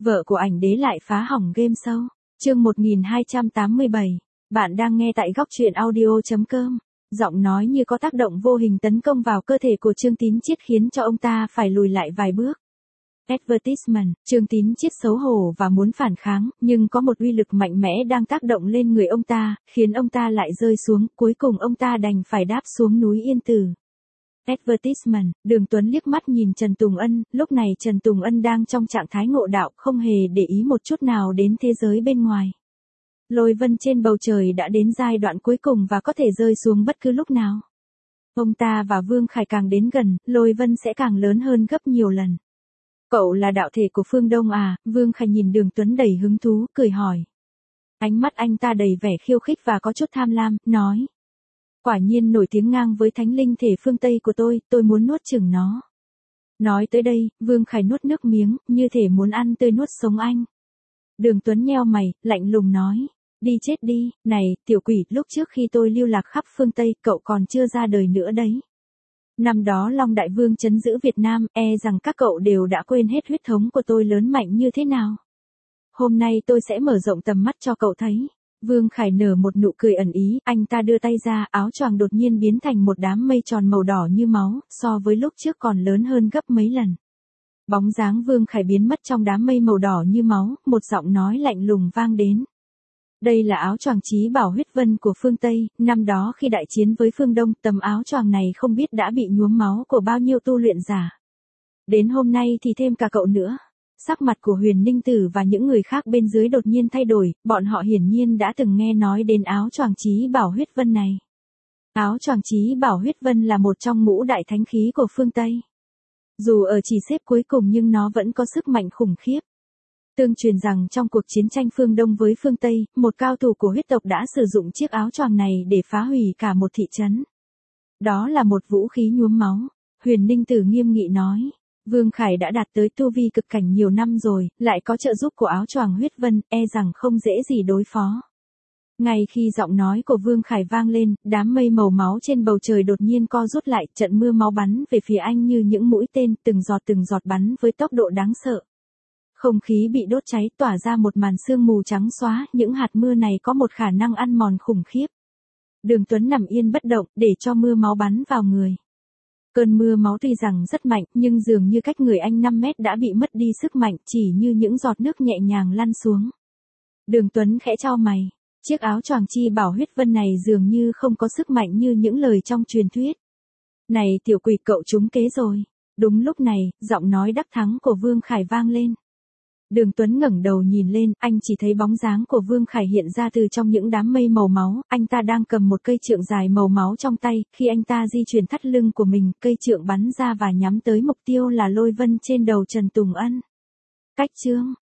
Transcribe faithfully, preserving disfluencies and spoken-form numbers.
Vợ của ảnh đế lại phá hỏng game show. Chương một nghìn hai trăm tám mươi bảy. Bạn đang nghe tại góc truyện audio chấm com. Giọng nói như có tác động vô hình tấn công vào cơ thể của Trương Tín Chiết khiến cho ông ta phải lùi lại vài bước. Advertisement, Trương Tín Chiết xấu hổ và muốn phản kháng, nhưng có một uy lực mạnh mẽ đang tác động lên người ông ta, khiến ông ta lại rơi xuống, cuối cùng ông ta đành phải đáp xuống núi Yên Tử. Advertisement, Đường Tuấn liếc mắt nhìn Trần Tùng Ân, lúc này Trần Tùng Ân đang trong trạng thái ngộ đạo, không hề để ý một chút nào đến thế giới bên ngoài. Lôi vân trên bầu trời đã đến giai đoạn cuối cùng và có thể rơi xuống bất cứ lúc nào. Ông ta và Vương Khải càng đến gần, lôi vân sẽ càng lớn hơn gấp nhiều lần. Cậu là đạo thể của Phương Đông à? Vương Khải nhìn Đường Tuấn đầy hứng thú, cười hỏi. Ánh mắt anh ta đầy vẻ khiêu khích và có chút tham lam, nói. Quả nhiên nổi tiếng ngang với thánh linh thể phương Tây của tôi, tôi muốn nuốt chửng nó. Nói tới đây, Vương Khải nuốt nước miếng, như thể muốn ăn tươi nuốt sống anh. Đường Tuấn nheo mày, lạnh lùng nói. Đi chết đi, này, tiểu quỷ, lúc trước khi tôi lưu lạc khắp phương Tây, cậu còn chưa ra đời nữa đấy. Năm đó Long Đại Vương trấn giữ Việt Nam, e rằng các cậu đều đã quên hết huyết thống của tôi lớn mạnh như thế nào. Hôm nay tôi sẽ mở rộng tầm mắt cho cậu thấy. Vương Khải nở một nụ cười ẩn ý, anh ta đưa tay ra, áo choàng đột nhiên biến thành một đám mây tròn màu đỏ như máu, so với lúc trước còn lớn hơn gấp mấy lần. Bóng dáng Vương Khải biến mất trong đám mây màu đỏ như máu, một giọng nói lạnh lùng vang đến. Đây là áo choàng chí bảo huyết vân của phương Tây, năm đó khi đại chiến với phương Đông, tấm áo choàng này không biết đã bị nhuốm máu của bao nhiêu tu luyện giả. Đến hôm nay thì thêm cả cậu nữa. Sắc mặt của Huyền Ninh Tử và những người khác bên dưới đột nhiên thay đổi, bọn họ hiển nhiên đã từng nghe nói đến áo choàng chí bảo huyết vân này. Áo choàng chí bảo huyết vân là một trong ngũ đại thánh khí của phương Tây. Dù ở chỉ xếp cuối cùng nhưng nó vẫn có sức mạnh khủng khiếp. Tương truyền rằng trong cuộc chiến tranh phương Đông với phương Tây, một cao thủ của huyết tộc đã sử dụng chiếc áo choàng này để phá hủy cả một thị trấn. Đó là một vũ khí nhuốm máu. Huyền Ninh Tử nghiêm nghị nói. Vương Khải đã đạt tới tu vi cực cảnh nhiều năm rồi, lại có trợ giúp của áo choàng huyết vân, e rằng không dễ gì đối phó. Ngay khi giọng nói của Vương Khải vang lên, đám mây màu máu trên bầu trời đột nhiên co rút lại, trận mưa máu bắn về phía anh như những mũi tên, từng giọt từng giọt bắn với tốc độ đáng sợ. Không khí bị đốt cháy tỏa ra một màn sương mù trắng xóa, những hạt mưa này có một khả năng ăn mòn khủng khiếp. Đường Tuấn nằm yên bất động, để cho mưa máu bắn vào người. Cơn mưa máu tuy rằng rất mạnh, nhưng dường như cách người anh năm mét đã bị mất đi sức mạnh, chỉ như những giọt nước nhẹ nhàng lăn xuống. Đường Tuấn khẽ chau mày. Chiếc áo choàng chi bảo huyết vân này dường như không có sức mạnh như những lời trong truyền thuyết. Này tiểu quỷ, cậu trúng kế rồi. Đúng lúc này, giọng nói đắc thắng của Vương Khải vang lên. Đường Tuấn ngẩng đầu nhìn lên, anh chỉ thấy bóng dáng của Vương Khải hiện ra từ trong những đám mây màu máu, anh ta đang cầm một cây trượng dài màu máu trong tay, khi anh ta di chuyển thắt lưng của mình, cây trượng bắn ra và nhắm tới mục tiêu là lôi vân trên đầu Trần Tùng Ân. Cách chương,